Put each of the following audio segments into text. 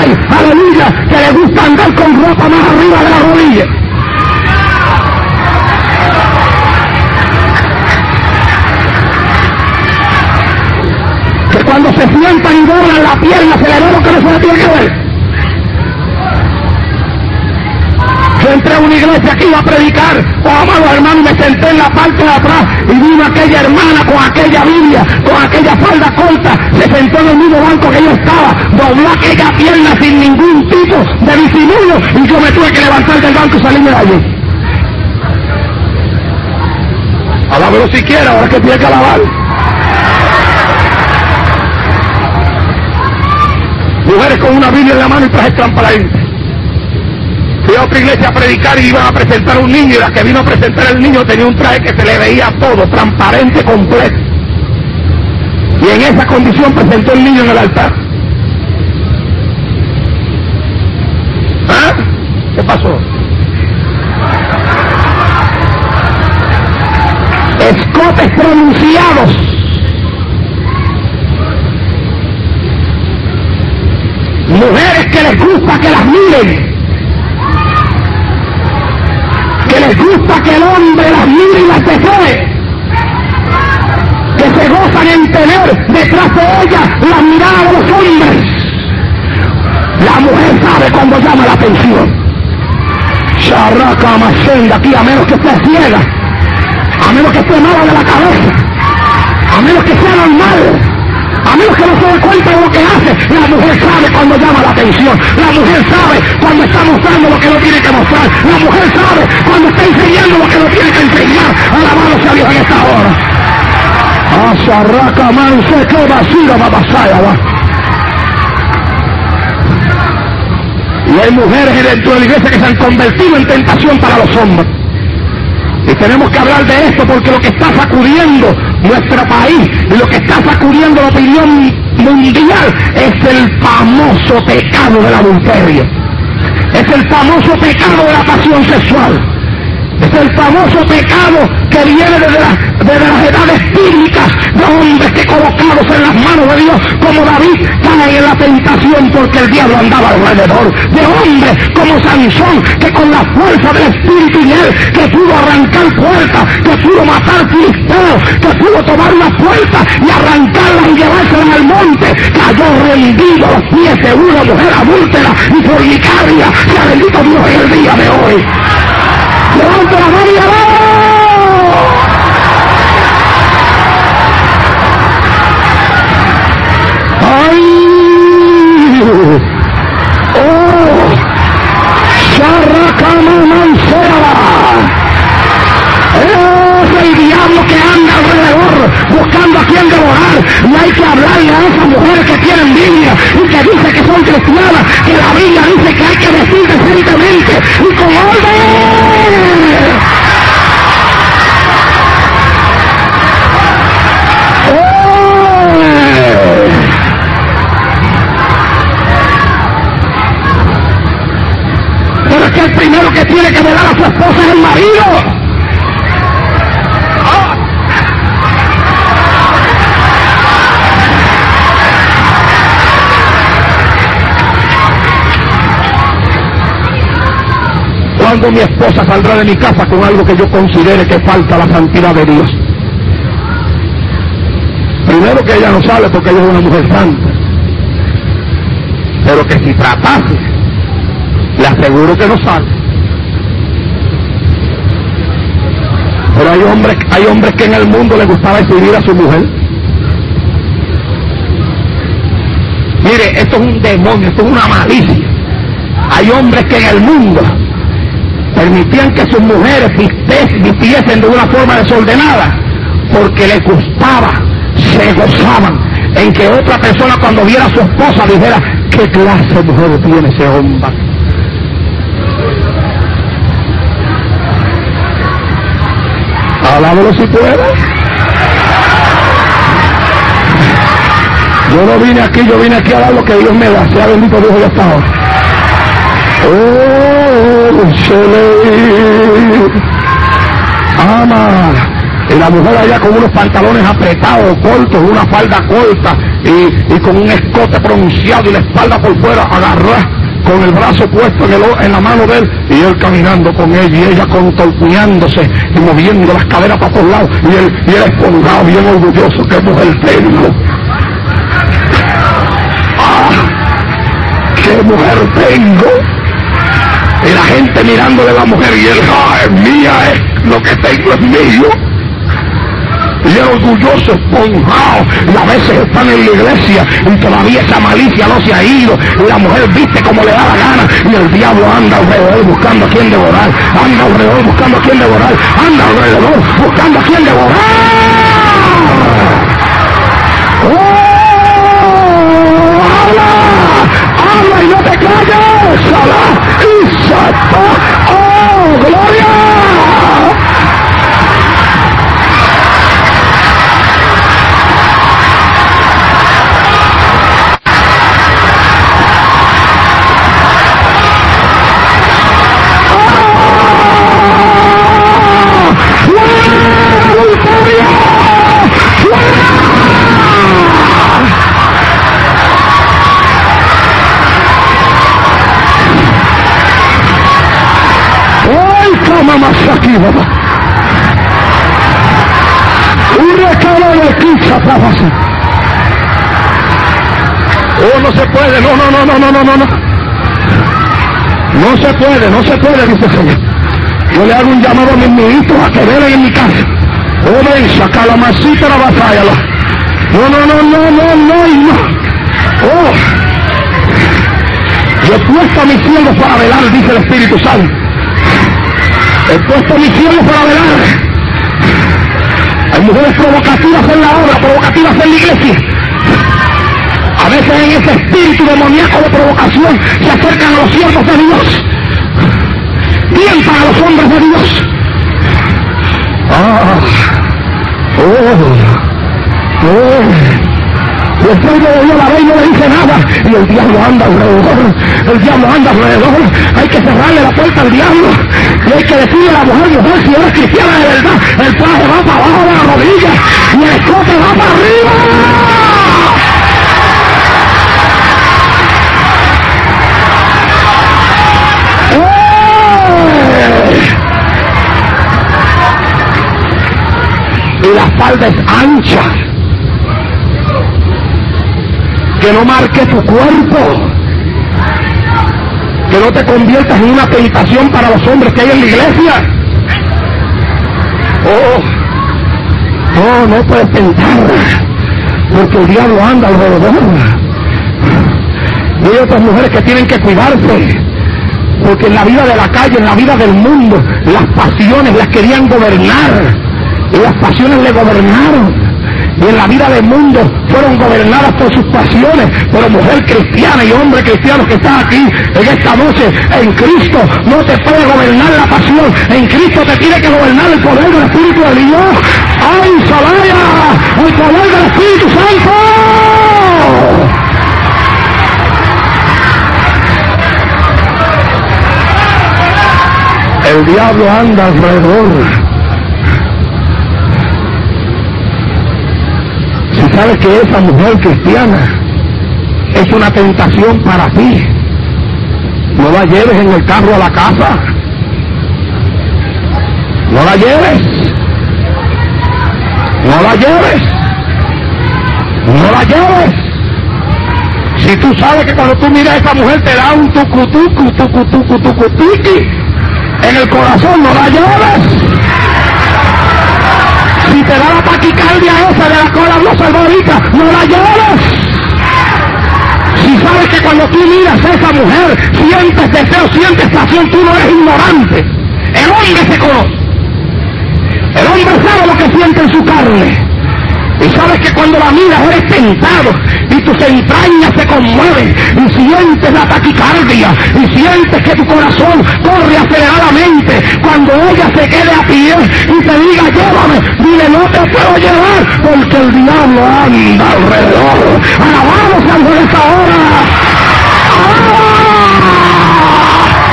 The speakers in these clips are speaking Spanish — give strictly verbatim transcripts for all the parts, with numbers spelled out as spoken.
mujer, aleluya, que le gusta andar con ropa más arriba de la rodilla. Que cuando se sientan y doblan la pierna se le ve lo que no se le tiene que ver. Yo entré a una iglesia que iba a predicar, oh amado hermano, me senté en la parte de atrás y vino aquella hermana con aquella Biblia, con aquella falda corta, se sentó en el mismo banco que yo estaba, dobló aquella pierna sin ningún tipo de disimulo y yo me tuve que levantar del banco y salirme de allí. Alábelo si quiere, ahora que tiene que alabar. Mujeres con una Biblia en la mano y trajes transparentes. Fui a otra iglesia a predicar y iban a presentar a un niño, y la que vino a presentar el niño tenía un traje que se le veía todo, transparente, completo. Y en esa condición presentó el niño en el altar. ¿Ah? ¿Qué pasó? Escotes pronunciados. Mujeres que les gusta que las miren. Que les gusta que el hombre las mire y las desee, que se gozan en tener detrás de ellas la mirada de los hombres. La mujer sabe cuando llama la atención. Charraca Macenda, aquí, a menos que esté ciega, a menos que esté mala de la cabeza, a menos que sea normal, a menos que no se dé cuenta de lo que hace, la mujer sabe cuando llama la atención. La mujer sabe cuando está mostrando lo que no tiene que mostrar. La mujer sabe cuando está enseñando lo que no tiene que enseñar. Alabado sea Dios en esta hora. Asarraca man se que vacía babasaya va. Y hay mujeres dentro de la iglesia que se han convertido en tentación para los hombres. Y tenemos que hablar de esto porque lo que está sacudiendo nuestro país y lo que está sacudiendo la opinión mundial es el famoso pecado del adulterio. Es el famoso pecado de la pasión sexual. Es el famoso pecado que viene desde, la, desde las edades bíblicas de hombres que colocados en las manos de Dios como David caen en la tentación porque el diablo andaba alrededor. De hombres como Sansón que con la fuerza del espíritu y él que pudo arrancar puertas, que pudo matar filisteos, que pudo tomar una puerta y arrancarla y llevársela al monte, cayó rendido a los pies de una mujer adúltera y fornicaria. Sea bendito Dios en el día de hoy. ¡Levanta la mano y alaba! ¡Ay! ¡Oh! ¡Charracama mancera! ¡Es el diablo que anda alrededor buscando a quien devorar! Y hay que hablarle a esas mujeres que tienen Biblia y que dicen que son cristianas, que la Biblia dice que hay que vestir decentemente y con orden. Pero es que el primero que tiene que velar a su esposa es el marido. Cuando mi esposa saldrá de mi casa con algo que yo considere que falta a la santidad de Dios? Primero que ella no sale porque ella es una mujer santa, pero que si tratase, le aseguro que no sale. Pero hay hombres, hay hombres que en el mundo les gustaba exhibir a su mujer. Mire, esto es un demonio, esto es una malicia. Hay hombres que en el mundo permitían que sus mujeres vistiesen de una forma desordenada porque les gustaba, se gozaban en que otra persona cuando viera a su esposa dijera: ¿qué clase de mujer tiene ese hombre? Alábalo si puede. Yo no vine aquí, yo vine aquí a dar lo que Dios me da. Sea bendito Dios de esta hora. Oh, se le ama. Y la mujer allá con unos pantalones apretados, cortos, una falda corta y, y con un escote pronunciado y la espalda por fuera agarrada, con el brazo puesto en, el, en la mano de él, y él caminando con ella, y ella contorneándose y moviendo las caderas para todos lados, y él, y él esponjado, bien orgulloso. ¡Qué mujer tengo! ¡Ah! ¡Qué mujer tengo! Y la gente mirándole a la mujer, y él, ¡ah, es mía! Es, lo que tengo es mío. Y el orgulloso, esponjado, y a veces están en la iglesia y todavía esa malicia no se ha ido, y la mujer viste como le da la gana, y el diablo anda alrededor buscando a quien devorar, anda alrededor buscando a quien devorar, anda alrededor buscando a quien devorar. ¡Oh! ¡Habla! ¡Habla y no te calles! ¡Salá! ¡Y salta! ¡Oh, gloria! Mamá aquí, mamá. Un recado de pizza para hacer. Oh, no se puede, no, no, no, no, no, no, no, no. No se puede, no se puede, dice el Señor. Yo le hago un llamado a mis niñitos a que vengan en mi casa. Oh, ven, saca la masita la batalla. No, no, no, no, no, no, no. Oh. Yo he puesto a mis cielos para velar, dice el Espíritu Santo. He puesto mis cielos para velar. Hay mujeres provocativas en la obra, provocativas en la iglesia. A veces en ese espíritu demoníaco de provocación se acercan a los siervos de Dios. Tientan a los hombres de Dios. Ah, oh, oh. Después de Dios la ve y no le dice nada, y el diablo anda alrededor, el diablo anda alrededor. Hay que cerrarle la puerta al diablo, y hay que decirle a la mujer, mujer, si eres cristiana de verdad, el traje va para abajo de la rodilla, y el escote va para arriba. ¡Eh! Y la falda es ancha, que no marque tu cuerpo, que no te conviertas en una tentación para los hombres que hay en la iglesia. Oh, oh, no puedes tentar, porque el diablo anda alrededor. Y hay otras mujeres que tienen que cuidarse, porque en la vida de la calle, en la vida del mundo, las pasiones las querían gobernar, y las pasiones le gobernaron. Y en la vida del mundo fueron gobernadas por sus pasiones. Pero mujer cristiana y hombre cristiano que está aquí en esta noche, en Cristo no te puede gobernar la pasión. En Cristo te tiene que gobernar el poder del Espíritu de Dios. ¡Ay, Salaya! ¡El poder del Espíritu Santo! El diablo anda alrededor. Si sabes que esa mujer cristiana es una tentación para ti, no la lleves en el carro a la casa. No la lleves. No la lleves. No la lleves. Si tú sabes que cuando tú miras a esa mujer te da un tucutucu, tucutucu, tucutiqui en el corazón, no la lleves. Si te da la taquicardia esa de la cola no salvadita, no la lleves. Si sabes que cuando tú miras a esa mujer sientes deseo, sientes pasión, tú no eres ignorante. El hombre se conoce. El hombre sabe lo que siente en su carne. Y sabes que cuando la miras eres tentado y tus entrañas se conmueven y sientes la taquicardia y sientes que tu corazón corre aceleradamente. Cuando ella se quede a pie y te diga llévame, dile no te puedo llevar porque el diablo anda alrededor. Alabamos algo de esta hora.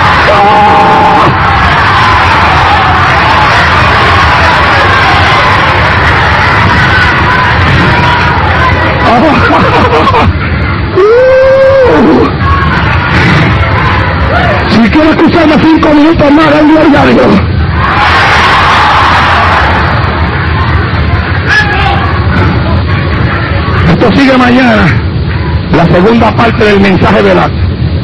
¡Ah! dame cinco minutos más, de gloria a Dios. Esto sigue mañana, la segunda parte del mensaje del acto.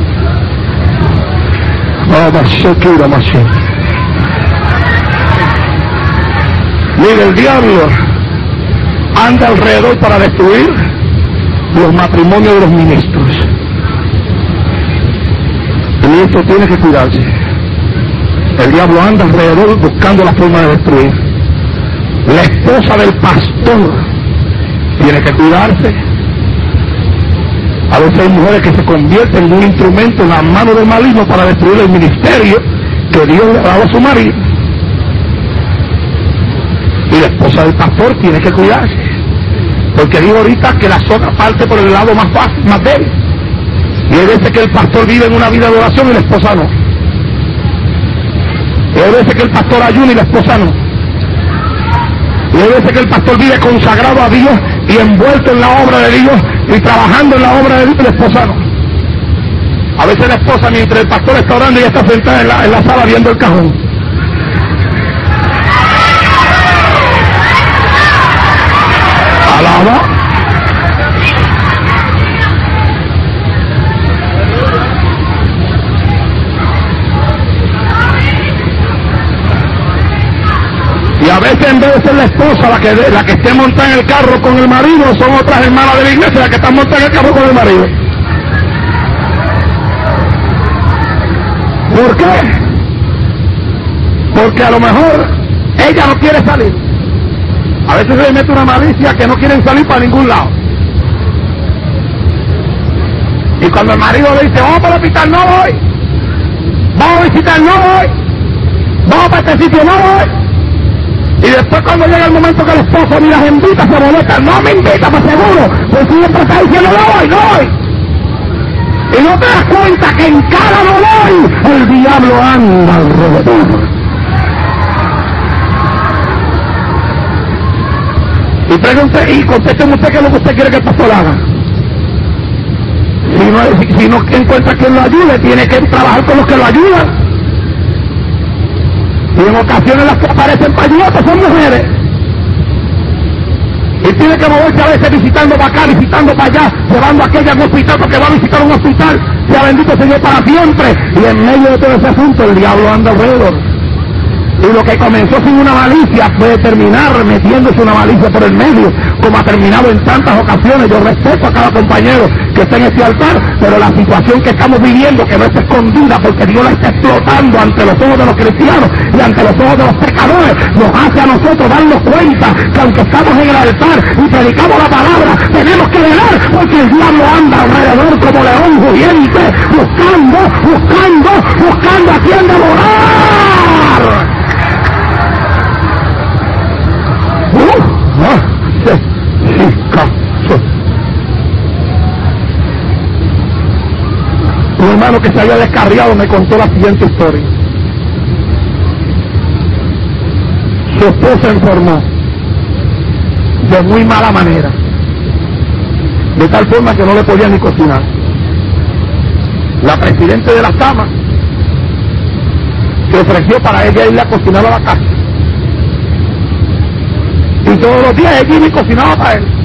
Mire, el diablo anda alrededor para destruir los matrimonios de los ministros. El ministro tiene que cuidarse. El diablo anda alrededor buscando la forma de destruir. La esposa del pastor tiene que cuidarse. A veces hay mujeres que se convierten en un instrumento en las manos del maligno para destruir el ministerio que Dios le ha dado a su marido. Y la esposa del pastor tiene que cuidarse, porque digo ahorita que la zona parte por el lado más fácil, más débil. Y hay veces que el pastor vive en una vida de oración y la esposa no. Y hay veces que el pastor ayuna y la esposa no. Y hay veces que el pastor vive consagrado a Dios y envuelto en la obra de Dios y trabajando en la obra de Dios y la esposa no. A veces la esposa, mientras el pastor está orando, ella está sentada en la, en la sala viendo el cajón. Alaba. Y a veces, en vez de ser la esposa la que, la que esté montada en el carro con el marido, son otras hermanas de la iglesia las que están montadas en el carro con el marido. ¿Por qué? Porque a lo mejor ella no quiere salir. A veces se le mete una malicia que no quieren salir para ningún lado. Y cuando el marido le dice, vamos para el hospital, no voy. Vamos a visitar, no voy. Vamos para este sitio, no voy. Y después cuando llega el momento que el esposo ni las invita, se molesta. No me invita, pues seguro. Pues siempre está diciendo, no voy, no voy. Y no te das cuenta que en cada no voy, el diablo anda alrededor. Y pregunte, y contésteme usted qué es lo que usted quiere que el pastor haga. Si no, si, si no encuentra quien lo ayude, tiene que trabajar con los que lo ayudan. Y en ocasiones las que aparecen para ayudar son mujeres. Y tiene que moverse a veces visitando para acá, visitando para allá, llevando a aquella a un hospital porque va a visitar un hospital. Sea bendito Señor para siempre. Y en medio de todo ese asunto el diablo anda alrededor. Y lo que comenzó sin una malicia puede terminar metiéndose una malicia por el medio, como ha terminado en tantas ocasiones. Yo respeto a cada compañero que está en este altar, pero la situación que estamos viviendo, que no es escondida porque Dios la está explotando ante los ojos de los cristianos y ante los ojos de los pecadores, nos hace a nosotros darnos cuenta que aunque estamos en el altar y predicamos la palabra, tenemos que velar porque el diablo anda alrededor como león rugiente, buscando, buscando, buscando a quien devorar. Un hermano que se había descarriado me contó la siguiente historia. Su esposa enfermó de muy mala manera, de tal forma que no le podía ni cocinar. La presidenta de la cama se ofreció para ella irle a cocinar a la casa. Y todos los días ella iba y cocinaba para él.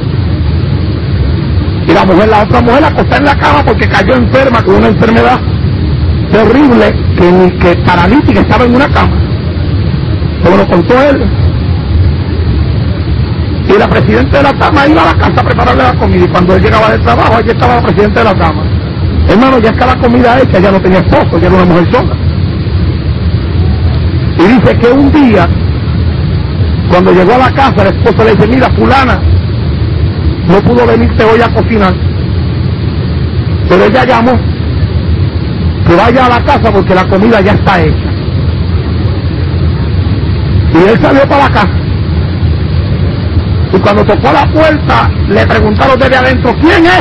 Y la mujer, la otra mujer, acostada en la cama porque cayó enferma con una enfermedad terrible, que, que paralítica, estaba en una cama. Como lo contó él. Y la presidenta de la cama iba a la casa a prepararle la comida. Y cuando él llegaba del trabajo, allí estaba la presidenta de la cama. Hermano, ya estaba la comida hecha, ya no tenía esposo, ya era una mujer sola. Y dice que un día, cuando llegó a la casa, el esposo le dice, mira, fulana, no pudo venirte hoy a cocinar, pero ella llamó que vaya a la casa porque la comida ya está hecha. Y él salió para la casa. Y cuando tocó la puerta, le preguntaron desde adentro, ¿quién es?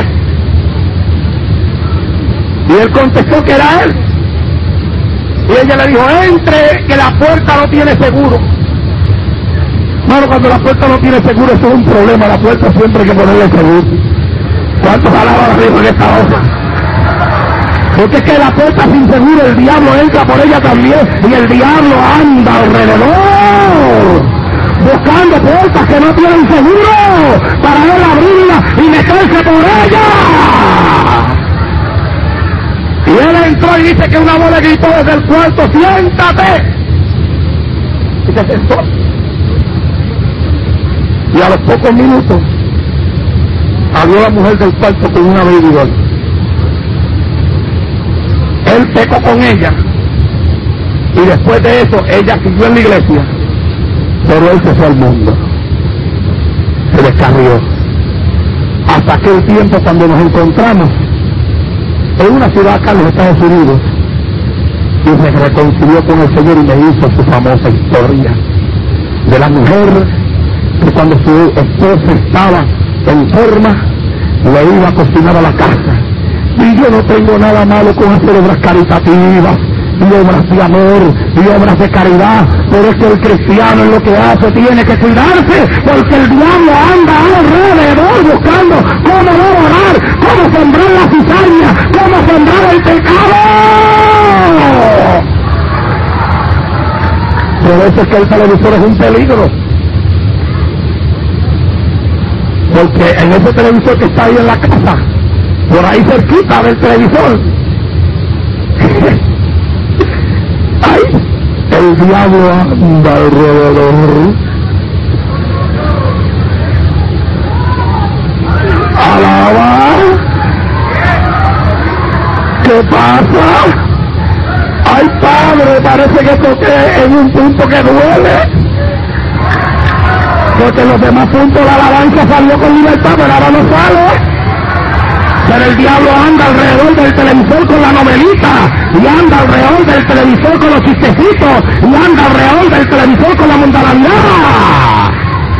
Y él contestó que era él. Y ella le dijo, entre, que la puerta no tiene seguro. Bueno, cuando la puerta no tiene seguro, eso es un problema. La puerta siempre hay que ponerle seguro. ¿Cuántos alaban arriba en esta hoja? Porque es que la puerta sin seguro, el diablo entra por ella también, y el diablo anda alrededor, buscando puertas que no tienen seguro, para él abrirla y meterse por ella. Y él entró y dice que una voz le gritó desde el cuarto: siéntate. Y se sentó. Y a los pocos minutos salió la mujer del cuarto con una baby doll. Él pecó con ella, y después de eso ella siguió en la iglesia, pero él se fue al mundo, se descarrió. Hasta aquel tiempo cuando nos encontramos en una ciudad acá en los Estados Unidos, y se reconcilió con el Señor y me hizo su famosa historia de la mujer que cuando su esposa estaba enferma le iba a cocinar a la casa. Y yo no tengo nada malo con hacer obras caritativas y obras de amor y obras de caridad, pero es que el cristiano en lo que hace tiene que cuidarse, porque el diablo anda alrededor buscando cómo orar, cómo sembrar la cizaña, cómo sembrar el pecado. Por eso es que el televisor es un peligro, porque en ese televisor que está ahí en la casa, por ahí cerquita del televisor, ay, el diablo anda alrededor. Alaba. ¿Qué pasa? Ay, Padre, parece que toqué en un punto que duele, porque en los demás puntos la alabanza salió con libertad, pero ahora no sale. Pero el diablo anda alrededor del televisor con la novelita, y anda alrededor del televisor con los chistecitos, y anda alrededor del televisor con la mundanalidad.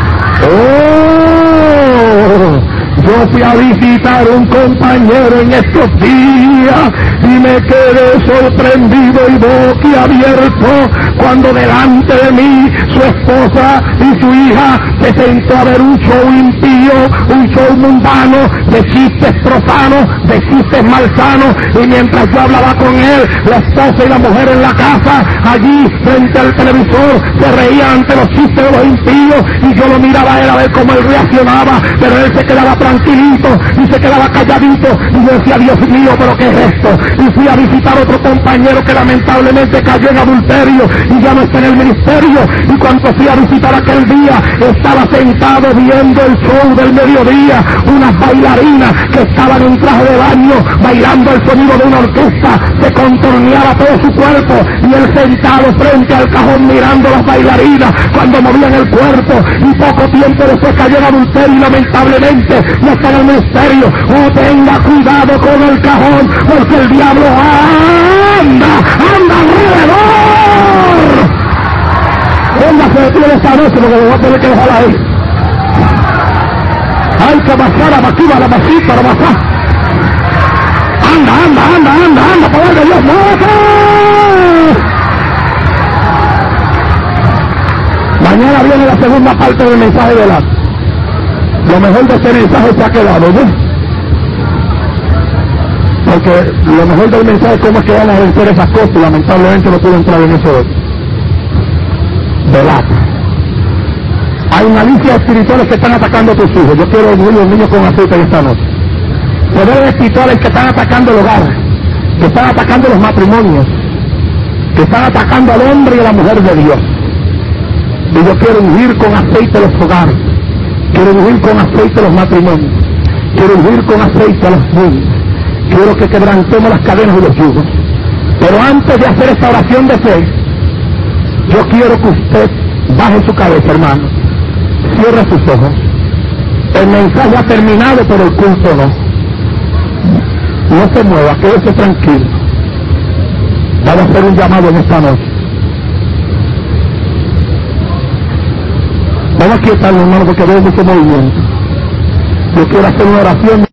¡Oh! Yo fui a visitar un compañero en estos días y me quedé sorprendido y boquiabierto cuando delante de mí su esposa y su hija se sentó a ver un show impío, un show mundano, de chistes profanos, de chistes malsanos, y mientras yo hablaba con él, la esposa y la mujer en la casa, allí frente al televisor, se reían ante los chistes de los impíos, y yo lo miraba a él a ver cómo él reaccionaba, pero él se quedaba tranquilito y se quedaba calladito, y yo decía: Dios mío, pero ¿qué es esto? Y fui a visitar a otro compañero que lamentablemente cayó en adulterio y ya no está en el ministerio, y cuando fui a visitar aquel día, estaba sentado viendo el show del mediodía, unas bailarinas que estaban en traje de baño, bailando el sonido de una orquesta, se contorneaba todo su cuerpo, y él sentado frente al cajón mirando las bailarinas cuando movían el cuerpo, y poco tiempo después cayó en adulterio y lamentablemente no está en el ministerio. Oh, tenga cuidado con el cajón, porque el diablo anda, anda alrededor. Póngase de pie esta noche, porque lo voy a tener que dejar ahí. Hay que bajar a Baquiva, la masita, la bajar. Anda, anda, anda, anda, anda, poder de Dios, ¡muévete! Mañana viene la segunda parte del mensaje de la... Lo mejor de este mensaje se ha quedado, ¿no? Porque lo mejor del mensaje es cómo es que vamos a vencer esas cosas, y lamentablemente no puedo entrar en eso de lata. Hay una lista de espirituales que están atacando a tus hijos. Yo quiero ungir los niños con aceite en esta noche. Poderes espirituales que están atacando el hogar, que están atacando los matrimonios, que están atacando al hombre y a la mujer de Dios. Y yo quiero ungir con aceite los hogares, quiero ungir con aceite los matrimonios, quiero ungir con aceite a los niños, quiero que quebrantemos las cadenas y los yugos. Pero antes de hacer esta oración de fe, yo quiero que usted baje su cabeza, hermano, cierre sus ojos. El mensaje ha terminado, pero el culto no. No se mueva, quédese tranquilo. Vamos a hacer un llamado en esta noche. Vamos a quietarlo, hermano, porque veo mucho movimiento. Yo quiero hacer una oración.